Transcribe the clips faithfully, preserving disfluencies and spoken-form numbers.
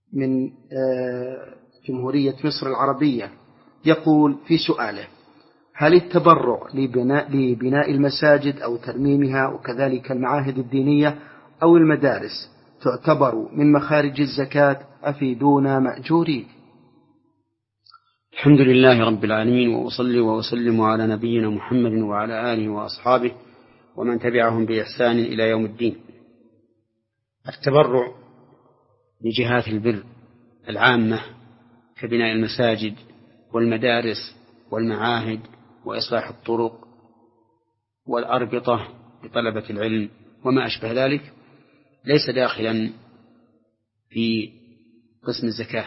من جمهورية مصر العربية يقول في سؤاله: هل التبرع لبناء, لبناء المساجد أو ترميمها وكذلك المعاهد الدينية أو المدارس تعتبر من مخارج الزكاة؟ أفيدونا مأجورين. الحمد لله رب العالمين، وأصلي وأسلم على نبينا محمد وعلى آله وأصحابه ومن تبعهم بإحسان إلى يوم الدين. التبرع لجهات البر العامة كبناء المساجد والمدارس والمعاهد وإصلاح الطرق والأربطة لطلبة العلم وما أشبه ذلك ليس داخلا في قسم الزكاة،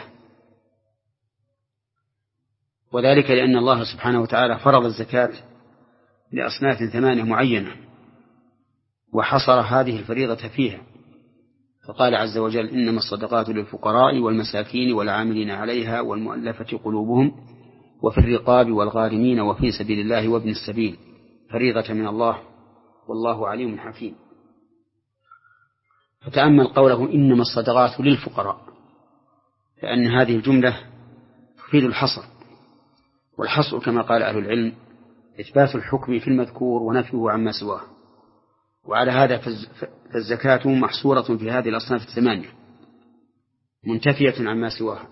وذلك لأن الله سبحانه وتعالى فرض الزكاة لأصناف ثمانية معينة وحصر هذه الفريضة فيها، فقال عز وجل: إنما الصدقات للفقراء والمساكين والعاملين عليها والمؤلفة قلوبهم وفي الرقاب والغارمين وفي سبيل الله وابن السبيل فريضة من الله والله عليم حكيم. فتأمل قوله إنما الصدقات للفقراء، لأن هذه الجملة تفيد الحصر، والحصر كما قال أهل العلم إثبات الحكم في المذكور ونفيه عما سواه، وعلى هذا فالزكاة محصورة في هذه الأصناف الثمانية منتفية عما سواها.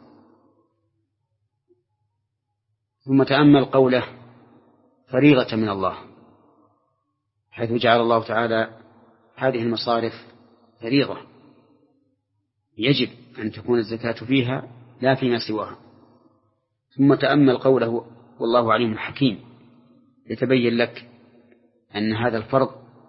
ثم تأمل قوله فريضة من الله، حيث جعل الله تعالى هذه المصارف فريضة يجب أن تكون الزكاة فيها لا فيما سواها. ثم تأمل قوله والله عليم حكيم، يتبين لك أن هذا الفرض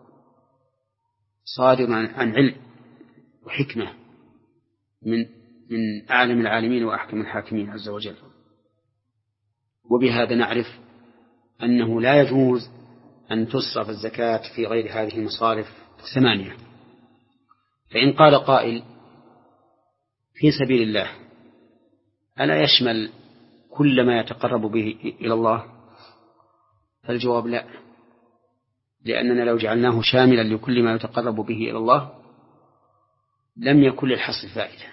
صادر عن علم وحكمة من من أعلم العالمين وأحكم الحاكمين عز وجل. وبهذا نعرف أنه لا يجوز أن تصرف الزكاة في غير هذه المصارف الثمانية. فإن قال قائل: في سبيل الله ألا يشمل كل ما يتقرب به إلى الله؟ فالجواب لا، لأننا لو جعلناه شاملا لكل ما يتقرب به إلى الله لم يكن للحصر فائدة،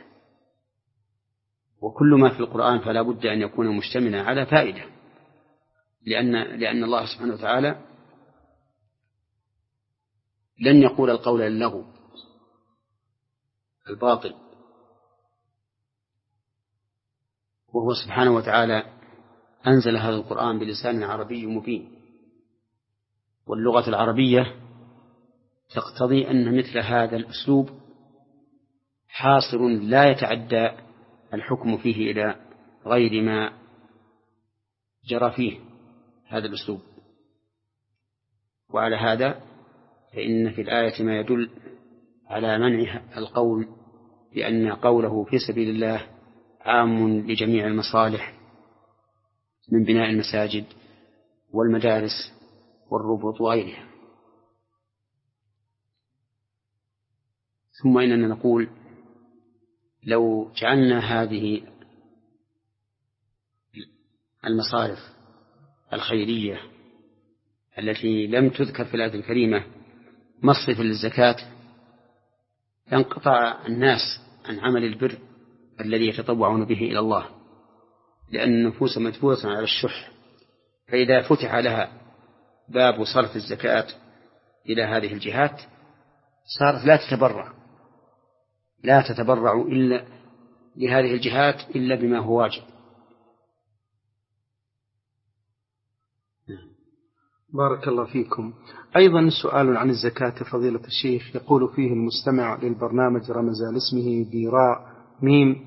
وكل ما في القرآن فلا بد أن يكون مشتملا على فائدة، لأن, لأن الله سبحانه وتعالى لن يقول القول اللغو الباطل، وهو سبحانه وتعالى أنزل هذا القرآن بلسان عربي مبين، واللغة العربية تقتضي أن مثل هذا الأسلوب حاصر لا يتعدى الحكم فيه إلى غير ما جرى فيه هذا الأسلوب. وعلى هذا فإن في الآية ما يدل على منع القول بأن قوله في سبيل الله عام لجميع المصالح من بناء المساجد والمدارس والربط وغيرها. ثم إننا نقول لو جعلنا هذه المصارف الخيرية التي لم تذكر في الآية الكريمة مصرفا للزكاة ينقطع الناس عن عمل البر الذي يتطوعون به إلى الله، لأن النفوس مدفوعة على الشح، فإذا فتح لها باب صرف الزكاة إلى هذه الجهات صارت لا تتبرع لا تتبرع إلا لهذه الجهات إلا بما هو واجب. بارك الله فيكم. أيضا سؤال عن الزكاة فضيلة الشيخ، يقول فيه المستمع للبرنامج رمز لاسمه براء ميم: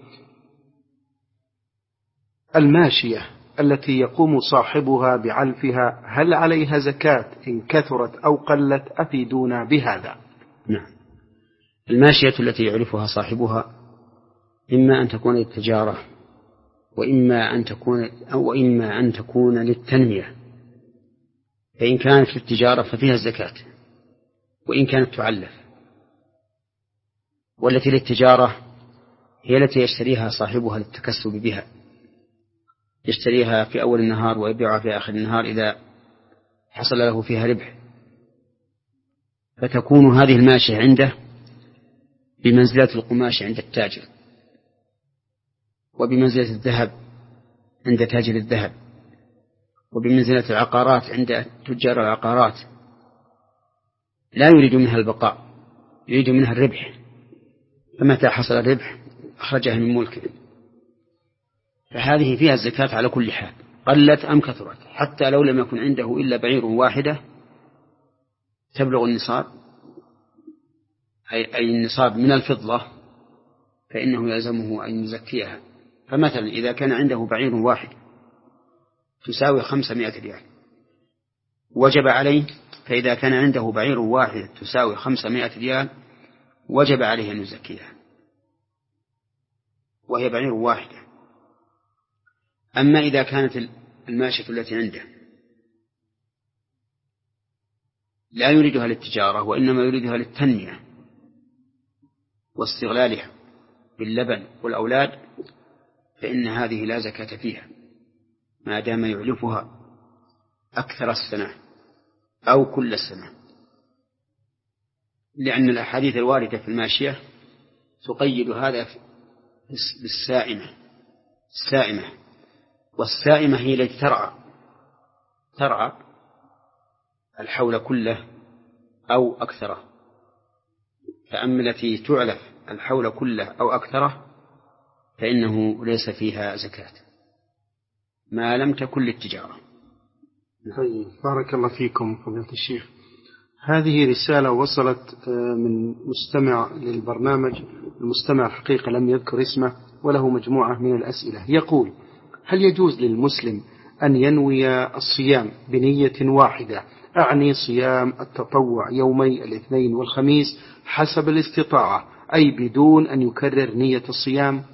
الماشية التي يقوم صاحبها بعلفها هل عليها زكاة إن كثرت أو قلت؟ أفيدونا بهذا. نعم، الماشية التي يعرفها صاحبها إما أن تكون للتجارة وإما أن تكون أو إما أن تكون للتنمية، فإن كانت للتجارة ففيها الزكاة وإن كانت تعلف، والتي للتجارة هي التي يشتريها صاحبها للتكسب بها، يشتريها في أول النهار ويبيعها في آخر النهار إذا حصل له فيها ربح، فتكون هذه الماشية عنده بمنزلة القماش عند التاجر، وبمنزلة الذهب عند تاجر الذهب، وبمنزلة العقارات عند تجار العقارات، لا يريد منها البقاء، يريد منها الربح، فمتى حصل الربح أخرجها من ملكه. فهذه فيها الزكاة على كل حال، قلت أم كثرت، حتى لو لم يكن عنده إلا بعير واحدة تبلغ النصاب، أي النصاب من الفضة، فإنه يلزمه أن يزكيها. فمثلا إذا كان عنده بعير واحد تساوي خمسمائة ريال وجب عليه، فإذا كان عنده بعير واحد تساوي خمسمائة ريال وجب عليه أن يزكيها، وهي بعير واحدة. أما إذا كانت الماشية التي عنده لا يريدها للتجارة وإنما يريدها للتنمية واستغلالها باللبن والأولاد، فإن هذه لا زكاة فيها ما دام يعلفها أكثر السنة أو كل السنة، لأن الأحاديث الواردة في الماشية تقيد هذا بالسائمة. السائمة والسائمة هي التي ترعى ترعى الحول كله أو أكثره، فأما التي تعلف الحول كله أو أكثره فإنه ليس فيها زكاة ما لم تكن للتجارة. طيب، بارك الله فيكم فضيلة الشيخ. هذه رسالة وصلت من مستمع للبرنامج، المستمع الحقيقة لم يذكر اسمه، وله مجموعة من الأسئلة. يقول: هل يجوز للمسلم أن ينوي الصيام بنية واحدة، أعني صيام التطوع يومي الاثنين والخميس حسب الاستطاعة، أي بدون أن يكرر نية الصيام؟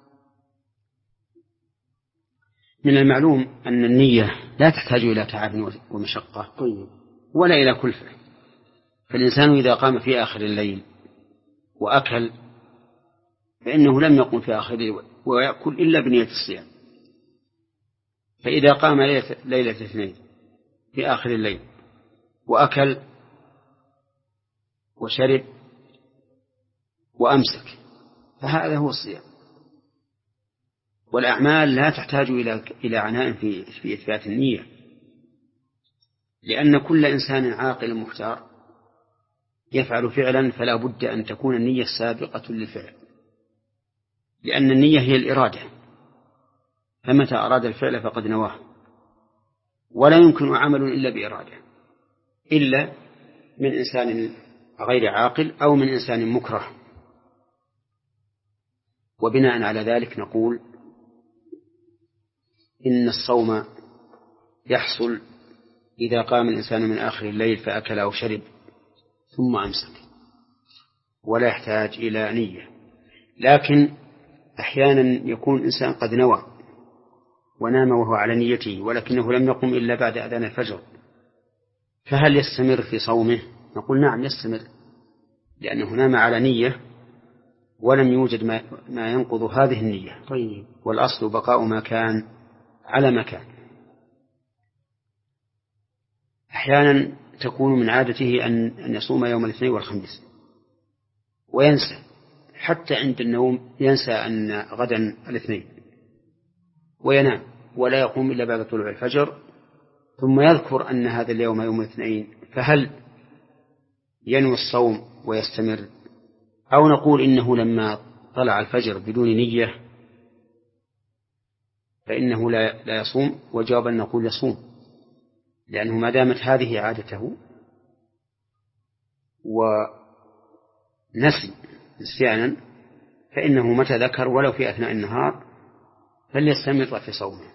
من المعلوم أن النية لا تحتاج إلى تعب ومشقة طيب. ولا إلى كلفة، فالإنسان إذا قام في آخر الليل وأكل فإنه لم يقم في آخر الليل ويأكل إلا بنية الصيام، فإذا قام ليلة الاثنين في آخر الليل وأكل وشرب وأمسك فهذا هو الصيام. والأعمال لا تحتاج إلى إلى عناء في في إثبات النية، لأن كل إنسان عاقل مختار يفعل فعلا فلا بد أن تكون النية سابقة للفعل، لأن النية هي الإرادة، فمتى أراد الفعل فقد نواه، ولا يمكن عمل إلا بإرادة، إلا من إنسان غير عاقل أو من إنسان مكره. وبناء على ذلك نقول إن الصوم يحصل إذا قام الإنسان من آخر الليل فأكل أو شرب ثم أمسك، ولا يحتاج إلى نية. لكن أحيانا يكون إنسان قد نوى ونام وهو على نيته ولكنه لم يقم إلا بعد أذان الفجر، فهل يستمر في صومه؟ نقول نعم يستمر، لأنه نام على نية ولم يوجد ما, ما ينقض هذه النية. طيب. والأصل بقاء ما كان على مكان. أحيانا تكون من عادته أن يصوم يوم الاثنين والخميس وينسى، حتى عند النوم ينسى أن غدا الاثنين وينام ولا يقوم إلا بعد طلوع الفجر، ثم يذكر أن هذا اليوم يوم الاثنين، فهل ينوي الصوم ويستمر، أو نقول إنه لما طلع الفجر بدون نية فإنه لا, لا يصوم؟ وجواب أن نقول يصوم، لأنه ما دامت هذه عادته ونسي نسيانا فإنه متى ذكر ولو في أثناء النهار فليستمر في صومه.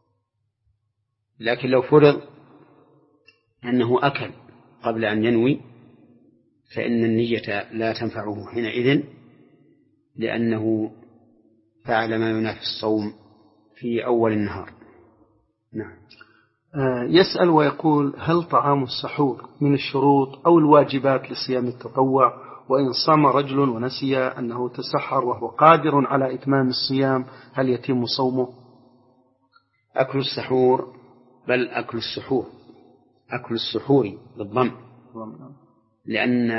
لكن لو فرض أنه أكل قبل أن ينوي فإن النية لا تنفعه حينئذ، لأنه فعل ما ينافي الصوم في أول النهار. نعم. يسأل ويقول: هل طعام السحور من الشروط أو الواجبات لصيام التطوع؟ وإن صام رجل ونسي أنه تسحر وهو قادر على إتمام الصيام هل يتم صومه؟ أكل السحور، بل أكل السحور، أكل السحور بالضم، لأن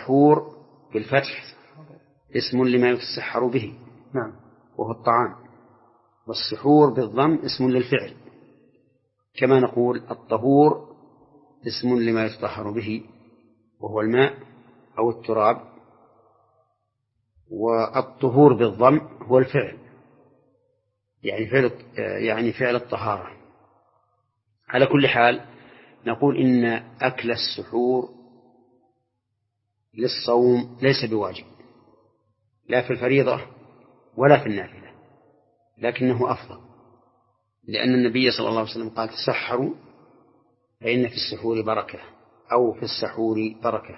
السحور بالفتح اسم لما يتسحر به، نعم، وهو الطعام. والسحور بالضم اسم للفعل، كما نقول الطهور اسم لما يتطهر به وهو الماء أو التراب، والطهور بالضم هو الفعل، يعني فعل يعني فعل الطهارة. على كل حال نقول إن أكل السحور للصوم ليس بواجب لا في الفريضة ولا في النافلة، لكنه أفضل، لأن النبي صلى الله عليه وسلم قال تسحروا فإن في السحور بركة أو في السحور بركة.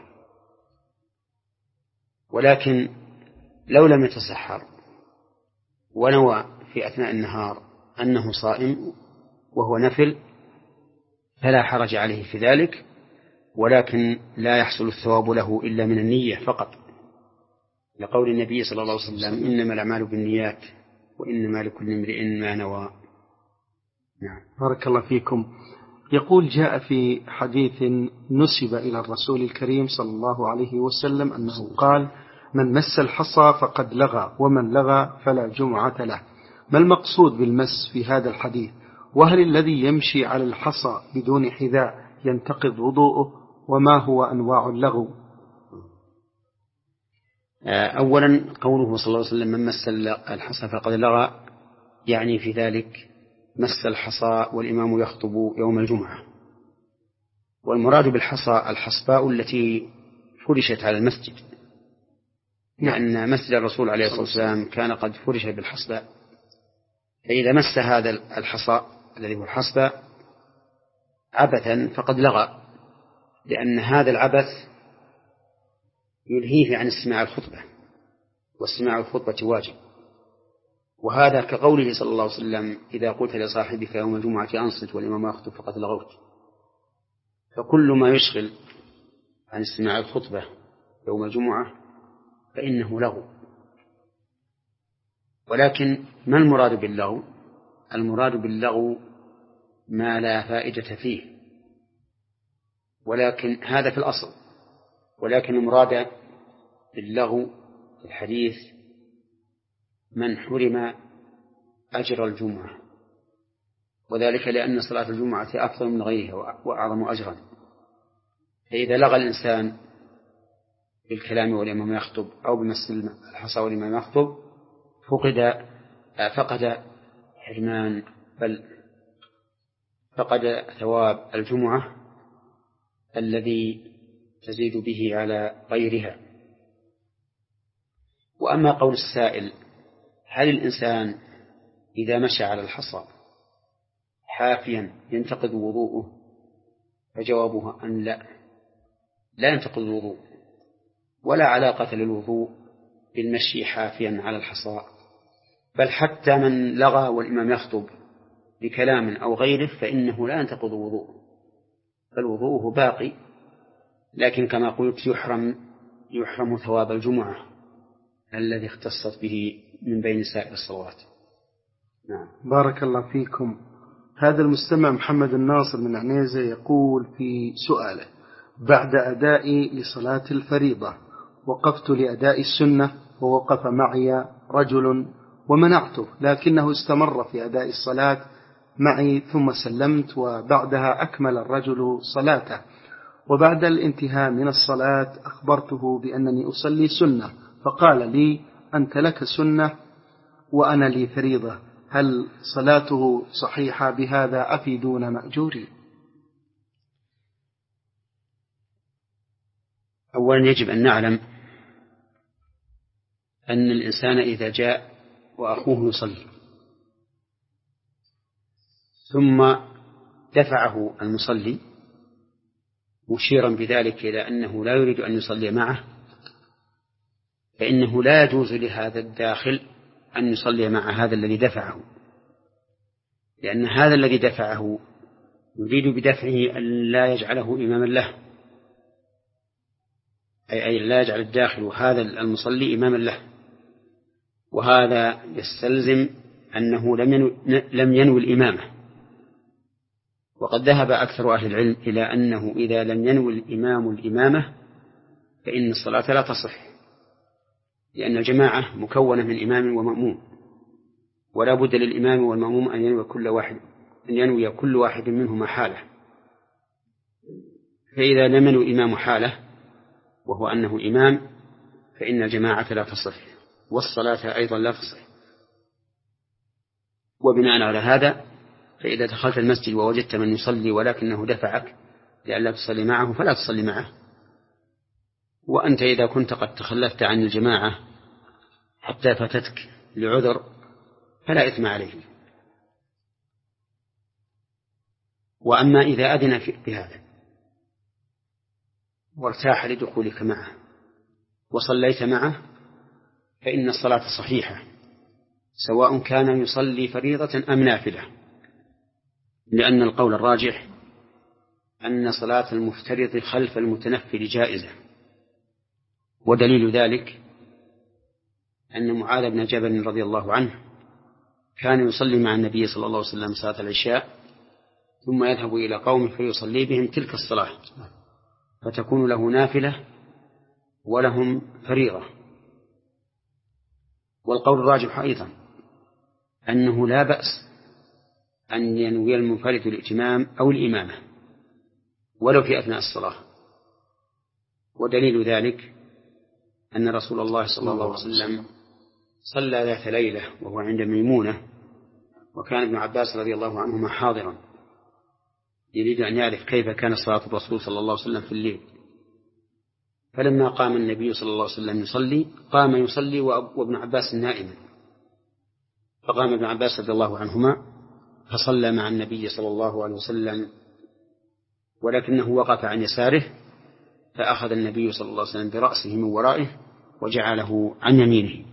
ولكن لو لم يتسحر ونوى في أثناء النهار أنه صائم وهو نفل فلا حرج عليه في ذلك، ولكن لا يحصل الثواب له إلا من النية فقط، لقول النبي صلى الله عليه وسلم إنما الأعمال بالنيات وإنما لكل امرئ ما نوى. نعم. بارك الله فيكم. يقول جاء في حديث نسب إلى الرسول الكريم صلى الله عليه وسلم أنه قال من مس الحصى فقد لغى ومن لغى فلا جمعة له. ما المقصود بالمس في هذا الحديث؟ وهل الذي يمشي على الحصى بدون حذاء ينتقض وضوءه؟ وما هو أنواع اللغو؟ أولا قوله صلى الله عليه وسلم من مس الحصى فقد لغى، يعني في ذلك مس الحصى والإمام يخطب يوم الجمعة. والمراد بالحصى الحصباء التي فرشت على المسجد، لأن مسجد الرسول عليه الصلاة والسلام كان قد فرش بالحصباء، فإذا مس هذا الحصى الذي هو الحصباء عبثا فقد لغى، لأن هذا العبث يلهيه عن استماع الخطبة، واستماع الخطبة واجب. وهذا كقوله صلى الله عليه وسلم إذا قلت لصاحبك يوم الجمعة أنصت والإمام يخطب فقد لغوت. فكل ما يشغل عن استماع الخطبة يوم الجمعة فإنه لغو. ولكن ما المراد باللغو؟ المراد باللغو ما لا فائدة فيه، ولكن هذا في الأصل. ولكن المراد باللغو في الحديث من حرم أجر الجمعة، وذلك لأن صلاة الجمعة أفضل من غيرها وأعظم أجرا. فإذا لغى الإنسان بالكلام والإمام يخطب أو بمس الحصى والإمام يخطب فقد فقد حرمان بل فقد ثواب الجمعة الذي تزيد به على غيرها. وأما قول السائل هل الإنسان إذا مشى على الحصى حافيا ينتقض وضوءه؟ فجوابها أن لا لا ينتقض الوضوء، ولا علاقة للوضوء بالمشي حافيا على الحصى، بل حتى من لغى والإمام يخطب بكلام أو غيره فإنه لا ينتقض وضوء، فالوضوء باقي، لكن كما قلت يحرم يحرم ثواب الجمعة الذي اختصت به من بين سائر الصلوات. نعم. بارك الله فيكم. هذا المستمع محمد الناصر من عنيزة يقول في سؤاله: بعد أدائي لصلاة الفريضة وقفت لأداء السنة ووقف معي رجل ومنعته، لكنه استمر في أداء الصلاة معي ثم سلمت، وبعدها أكمل الرجل صلاته، وبعد الانتهاء من الصلاة أخبرته بأنني أصلي سنة، فقال لي أنت لك سنة وأنا لي فريضة، هل صلاته صحيحة؟ بهذا أفيدون مأجوري. أولا يجب أن نعلم أن الإنسان إذا جاء وأخوه يصلي ثم دفعه المصلي مشيرا بذلك إلى أنه لا يريد أن يصلي معه، فإنه لا يجوز لهذا الداخل أن يصلي مع هذا الذي دفعه، لأن هذا الذي دفعه يريد بدفعه أن لا يجعله إماما له، أي لا يجعل الداخل هذا المصلي إماما له، وهذا يستلزم أنه لم ينوي الإمامة. وقد ذهب أكثر أهل العلم إلى أنه إذا لم ينوي الإمام الإمامة فإن الصلاة لا تصح، لأن الجماعة مكونة من إمام ومأموم، ولا بد للإمام والمأموم أن ينوي كل واحد أن ينوي كل واحد منهما حالة. فإذا لم ينوي الإمام حالة وهو أنه إمام فإن الجماعة لا تصح والصلاة أيضا لا تصح. وبناء على هذا فإذا دخلت المسجد ووجدت من يصلي ولكنه دفعك لئلا تصلي معه فلا تصلي معه. وأنت إذا كنت قد تخلفت عن الجماعة حتى فاتتك لعذر فلا إثم عليه. وأما إذا أذن بهذا وارتاح لدخولك معه وصليت معه فإن الصلاة صحيحة سواء كان يصلي فريضة أم نافلة، لأن القول الراجح أن صلاة المفترض خلف المتنفل جائزة. ودليل ذلك أن معاذ بن جبل رضي الله عنه كان يصلي مع النبي صلى الله عليه وسلم صلاة العشاء ثم يذهب إلى قومه فيصلي بهم تلك الصلاة فتكون له نافلة ولهم فريضة. والقول الراجح أيضا أنه لا بأس أن ينوي المنفرد الائتمام أو الإمامة ولو في أثناء الصلاة. ودليل ذلك أن رسول الله صلى الله عليه وسلم صلى ذات ليلة وهو عند ميمونة وكان ابن عباس رضي الله عنهما حاضرا يريد أن يعرف كيف كان صلاة الرسول صلى الله عليه وسلم في الليل. فلما قام النبي صلى الله عليه وسلم يصلي قام يصلي وابن عباس نائما، فقام ابن عباس رضي الله عنهما فصلى مع النبي صلى الله عليه وسلم ولكنه وقف عن يساره فأخذ النبي صلى الله عليه وسلم برأسه من ورائه وجعله عن يمينه.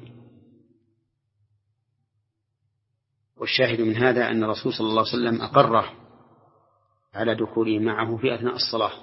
والشاهد من هذا أن الرسول صلى الله عليه وسلم أقره على دخوله معه في أثناء الصلاة.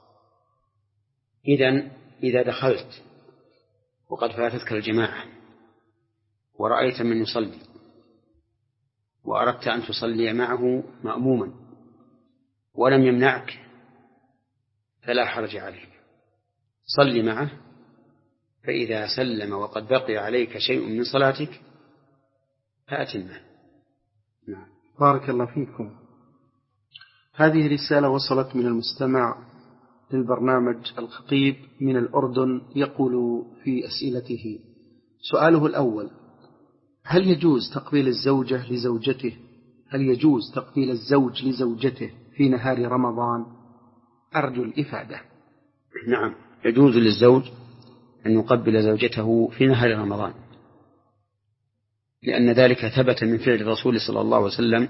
إذن إذا دخلت وقد فاتتك الجماعة ورأيت من يصلي وأردت أن تصلي معه مأموما ولم يمنعك فلا حرج عليك، صل معه، فإذا سلم وقد بقي عليك شيء من صلاتك فأتمه. نعم. بارك الله فيكم. هذه رسالة وصلت من المستمع للبرنامج الخطيب من الأردن، يقول في أسئلته: سؤاله الأول: هل يجوز تقبيل الزوجة لزوجته هل يجوز تقبيل الزوج لزوجته في نهار رمضان؟ أرجو الإفادة. نعم، يجوز للزوج أن يقبل زوجته في نهار رمضان، لأن ذلك ثبت من فعل الرسول صلى الله عليه وسلم،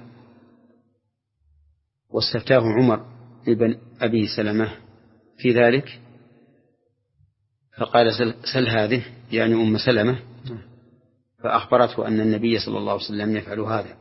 واستفتاه عمر ابن أبي سلمة في ذلك فقال: سل, سل هذه، يعني أم سلمة، فأخبرته أن النبي صلى الله عليه وسلم يفعل هذا،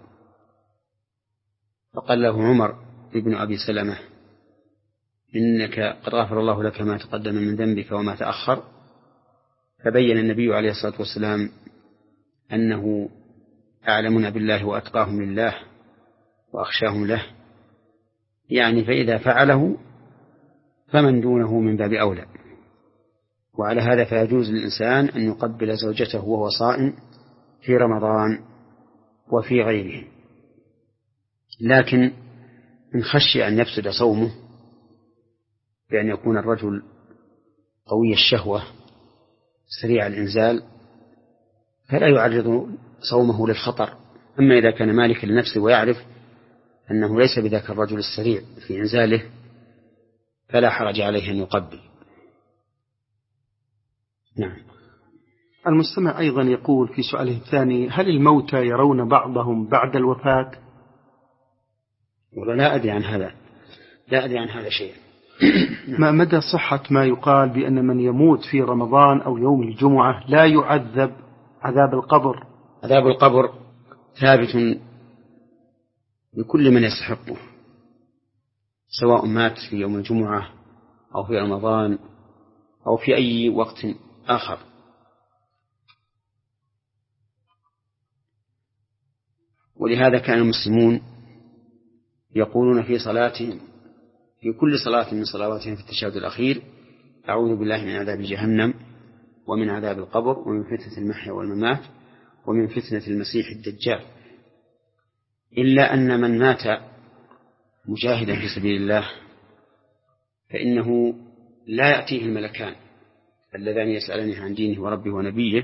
فقال له عمر ابن أبي سلمة: إنك قد غفر الله لك ما تقدم من ذنبك وما تأخر. فبين النبي عليه الصلاة والسلام أنه أعلمنا بالله وأتقاهم لله وأخشاهم له، يعني فإذا فعله فمن دونه من باب أولى. وعلى هذا فيجوز للإنسان أن يقبل زوجته وهو صائم في رمضان وفي غيره، لكن إن خشي أن يفسد صومه بأن يكون الرجل قوي الشهوة سريع الإنزال فلا يعرض صومه للخطر. أما إذا كان مالكا لنفسه ويعرف أنه ليس بذاك الرجل السريع في إنزاله فلا حرج عليه أن يقبل. نعم. المستمع أيضا يقول في سؤاله الثاني: هل الموتى يرون بعضهم بعد الوفاة؟ والله لا أدري عن هذا لا أدري عن هذا شيء. ما مدى صحة ما يقال بأن من يموت في رمضان أو يوم الجمعة لا يعذب عذاب القبر؟ عذاب القبر ثابت لكل من يستحقه، سواء مات في يوم الجمعة أو في رمضان أو في أي وقت آخر. ولهذا كان المسلمون يقولون في صلاتهم في كل صلاة من صلواتهم في التشهد الأخير: أعوذ بالله من عذاب جهنم ومن عذاب القبر ومن فتنة المحيا والممات ومن فتنة المسيح الدجال. إلا أن من مات مجاهدا في سبيل الله فإنه لا يأتيه الملكان اللذان يسألانه عن دينه وربه ونبيه،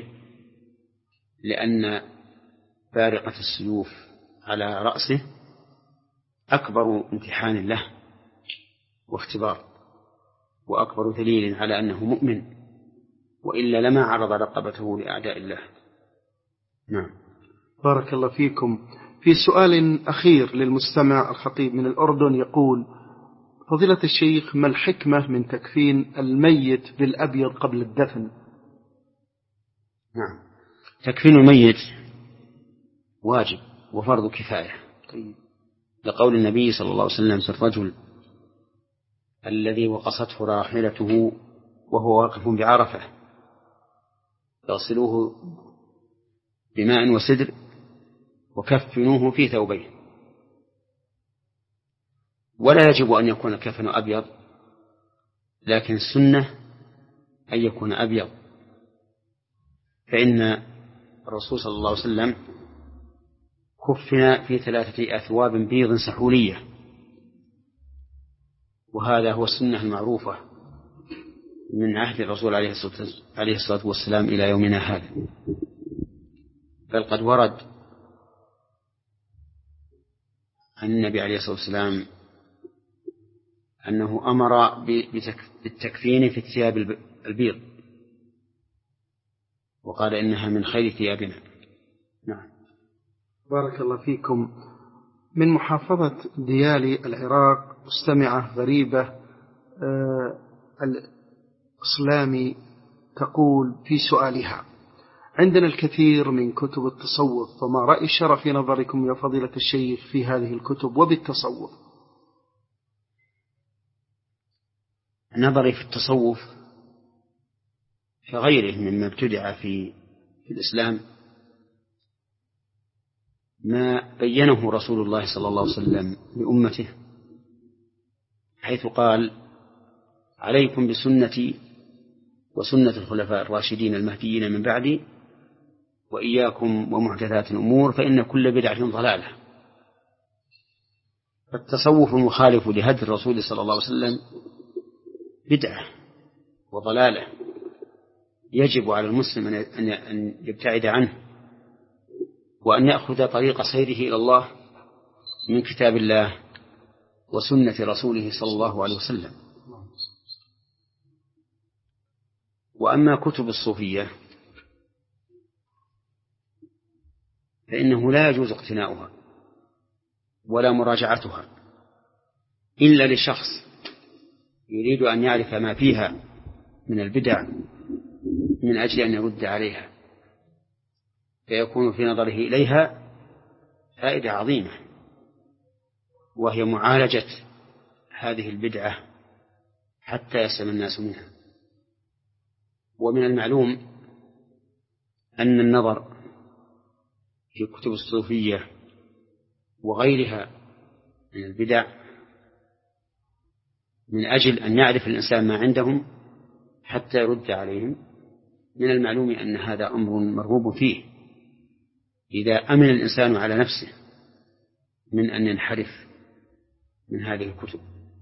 لأن فارقة السيوف على رأسه أكبر امتحان له واختبار، وأكبر دليل على أنه مؤمن، وإلا لما عرض رقبته لأعداء الله. نعم. بارك الله فيكم. في سؤال أخير للمستمع الخطيب من الأردن يقول: فضيلة الشيخ، ما الحكمة من تكفين الميت بالأبيض قبل الدفن؟ نعم، تكفين الميت واجب وفرض كفاية. طيب. لقول النبي صلى الله عليه وسلم في الرجل الذي وقصته راحلته وهو واقف بعرفة: يغسلوه بماء وسدر وكفنوه في ثوبين. ولا يجب أن يكون كفن أبيض، لكن السنة أن يكون أبيض، فإن الرسول صلى الله عليه وسلم كفن في ثلاثة أثواب بيض سحولية، وهذا هو السنة المعروفة من عهد الرسول عليه الصلاة والسلام إلى يومنا هذا. بل قد ورد عن النبي عليه الصلاة والسلام أنه أمر بالتكفين في الثياب البيض، وقال إنها من خير ثيابنا. نعم. بارك الله فيكم. من محافظة ديالي العراق مستمعة غريبة آه الإسلامي تقول في سؤالها: عندنا الكثير من كتب التصوف، فما رأي الشرع في نظركم يا فضيلة الشيخ في هذه الكتب وبالتصوف؟ نظري في التصوف كغيره مما ابتدع في في الإسلام ما بينه رسول الله صلى الله عليه وسلم لأمته، حيث قال: عليكم بسنتي وسنة الخلفاء الراشدين المهديين من بعدي وإياكم ومحدثات الأمور فإن كل بدعة ضلالة. فالتصوف المخالف لهدي الرسول صلى الله عليه وسلم بدعة وضلالة، يجب على المسلم أن يبتعد عنه، وأن يأخذ طريق سيره إلى الله من كتاب الله وسنة رسوله صلى الله عليه وسلم. وأما كتب الصوفية فإنه لا يجوز اقتناؤها ولا مراجعتها إلا لشخص يريد أن يعرف ما فيها من البدع من أجل أن يرد عليها، فيكون في نظره إليها فائدة عظيمة، وهي معالجة هذه البدعة حتى يسلم الناس منها. ومن المعلوم أن النظر في كتب الصوفية وغيرها من البدع من أجل أن يعرف الإنسان ما عندهم حتى يرد عليهم، من المعلوم أن هذا أمر مرغوب فيه إذا أمن الإنسان على نفسه من أن ينحرف من هذه الكتب.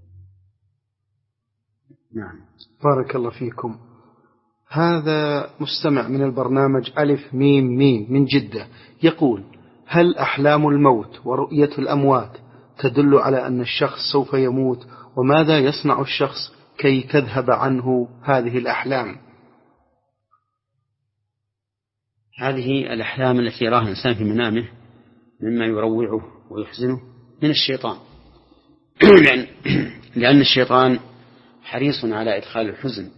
نعم. بارك الله فيكم. هذا مستمع من البرنامج ألف ميم ميم من جدة يقول: هل أحلام الموت ورؤية الأموات تدل على أن الشخص سوف يموت؟ وماذا يصنع الشخص كي تذهب عنه هذه الأحلام؟ هذه الأحلام التي يراها الإنسان في منامه مما يروعه ويحزنه من الشيطان لأن, لأن الشيطان حريص على إدخال الحزن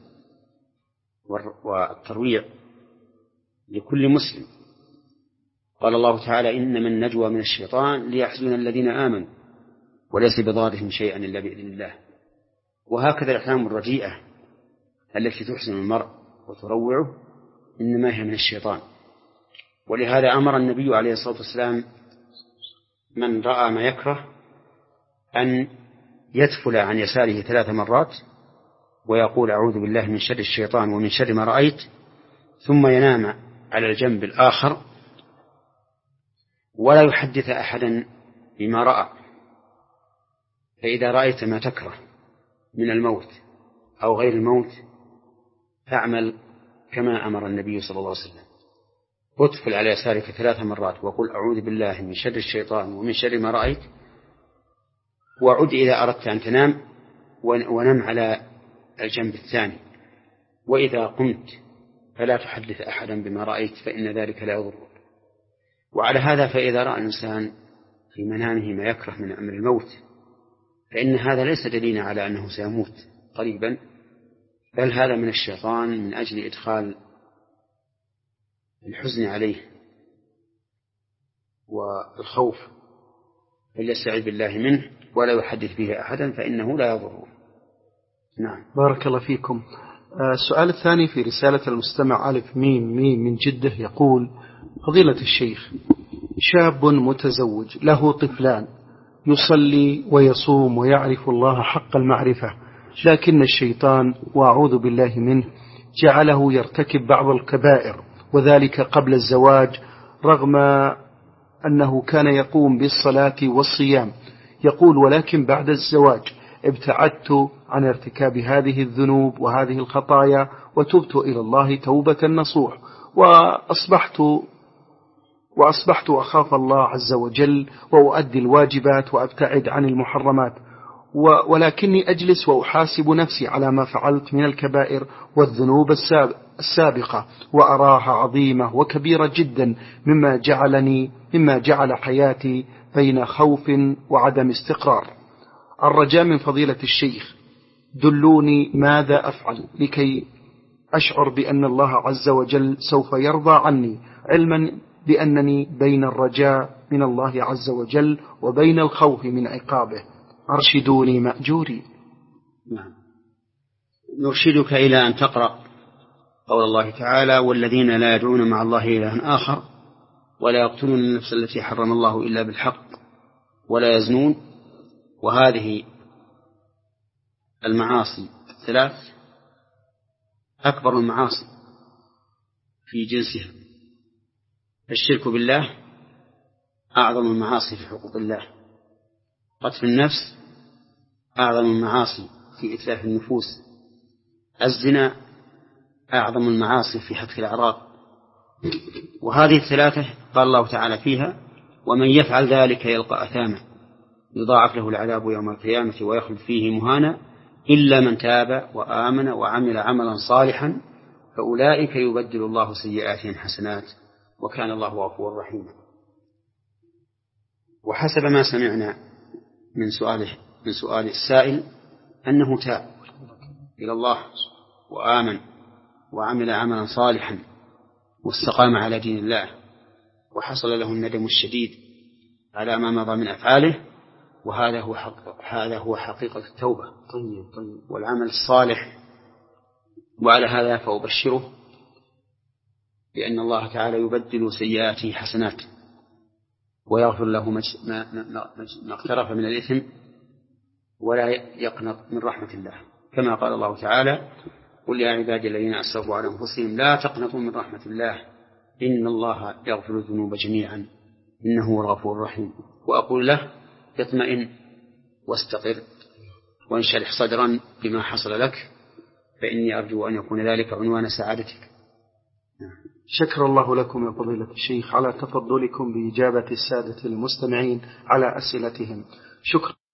والترويع لكل مسلم. قال الله تعالى: إنما النجوى من الشيطان ليحزن الذين آمنوا وليس بضارهم شيئا إلا بإذن الله. وهكذا الأحلام الرديئة التي تحزن المرء وتروعه إنما هي من الشيطان. ولهذا أمر النبي عليه الصلاة والسلام من رأى ما يكره أن يتفل عن يساره ثلاث مرات ويقول: أعوذ بالله من شر الشيطان ومن شر ما رأيت، ثم ينام على الجنب الآخر ولا يحدث أحدا بما رأى. فإذا رأيت ما تكره من الموت أو غير الموت فاعمل كما أمر النبي صلى الله عليه وسلم، وادخل على يسارك ثلاث مرات وقل أعوذ بالله من شر الشيطان ومن شر ما رأيت، وعد إذا أردت أن تنام ونم على الجنب الثاني، وإذا قمت فلا تحدث أحدا بما رأيت فإن ذلك لا يضر. وعلى هذا فإذا رأى الإنسان في منامه ما يكره من أمر الموت فإن هذا ليس دليلا على أنه سيموت قريبا، بل هذا من الشيطان من أجل إدخال الحزن عليه والخوف، فليستعذ بالله منه ولا يحدث به أحدا فإنه لا يضره. نعم. بارك الله فيكم. السؤال الثاني في رسالة المستمع ألف ميم ميم من جدة يقول: فضيلة الشيخ، شاب متزوج له طفلان يصلي ويصوم ويعرف الله حق المعرفة، لكن الشيطان وأعوذ بالله منه جعله يرتكب بعض الكبائر، وذلك قبل الزواج رغم أنه كان يقوم بالصلاة والصيام. يقول: ولكن بعد الزواج ابتعدت عن ارتكاب هذه الذنوب وهذه الخطايا وتبت إلى الله توبة نصوح، وأصبحت وأصبحت أخاف الله عز وجل وأؤدي الواجبات وأبتعد عن المحرمات، ولكني أجلس وأحاسب نفسي على ما فعلت من الكبائر والذنوب السابقة وأراها عظيمة وكبيرة جدا، مما جعلني مما جعل حياتي بين خوف وعدم استقرار. الرجاء من فضيلة الشيخ دلوني ماذا أفعل لكي أشعر بأن الله عز وجل سوف يرضى عني، علما بأنني بين الرجاء من الله عز وجل وبين الخوف من عقابه، أرشدوني مأجوري. نعم. نرشدك إلى أن تقرأ قول الله تعالى: والذين لا يدعون مع الله إلها آخر ولا يقتلون النفس التي حرم الله إلا بالحق ولا يزنون. وهذه المعاصي الثلاث أكبر المعاصي في جنسها، الشرك بالله أعظم المعاصي في حقوق الله، قتل النفس أعظم المعاصي في إتلاف النفوس، الزنا أعظم المعاصي في حتك الأعراض. وهذه الثلاثة قال الله تعالى فيها: ومن يفعل ذلك يلقى أثاما يضاعف له العذاب يوم القيامة ويخلد فيه مهانا إلا من تاب وآمن وعمل عملا صالحا فأولئك يبدل الله سيئاتهم حسنات وكان الله غفورا رحيما. وحسب ما سمعنا من سؤاله من سؤال السائل أنه تاب إلى الله وآمن وعمل عملا صالحا واستقام على دين الله، وحصل له الندم الشديد على ما مضى من أفعاله، وهذا هو حق هذا هو حقيقة التوبة طيب طيب والعمل الصالح. وعلى هذا فأبشره بأن الله تعالى يبدل سيئاته حسنات ويغفر له ما ما اقترف من الإثم ولا يقنط من رحمة الله، كما قال الله تعالى: قل يا عبادي الذين أسرفوا على أنفسهم لا تقنطوا من رحمة الله إن الله يغفر الذنوب جميعا إنه هو الغفور الرحيم. وأقول له: اطمئن واستقر وانشرح صدرا بما حصل لك، فإني أرجو أن يكون ذلك عنوان سعادتك. شكر الله لكم يا فضيلة الشيخ على تفضلكم بإجابة السادة المستمعين على أسئلتهم. شكرا.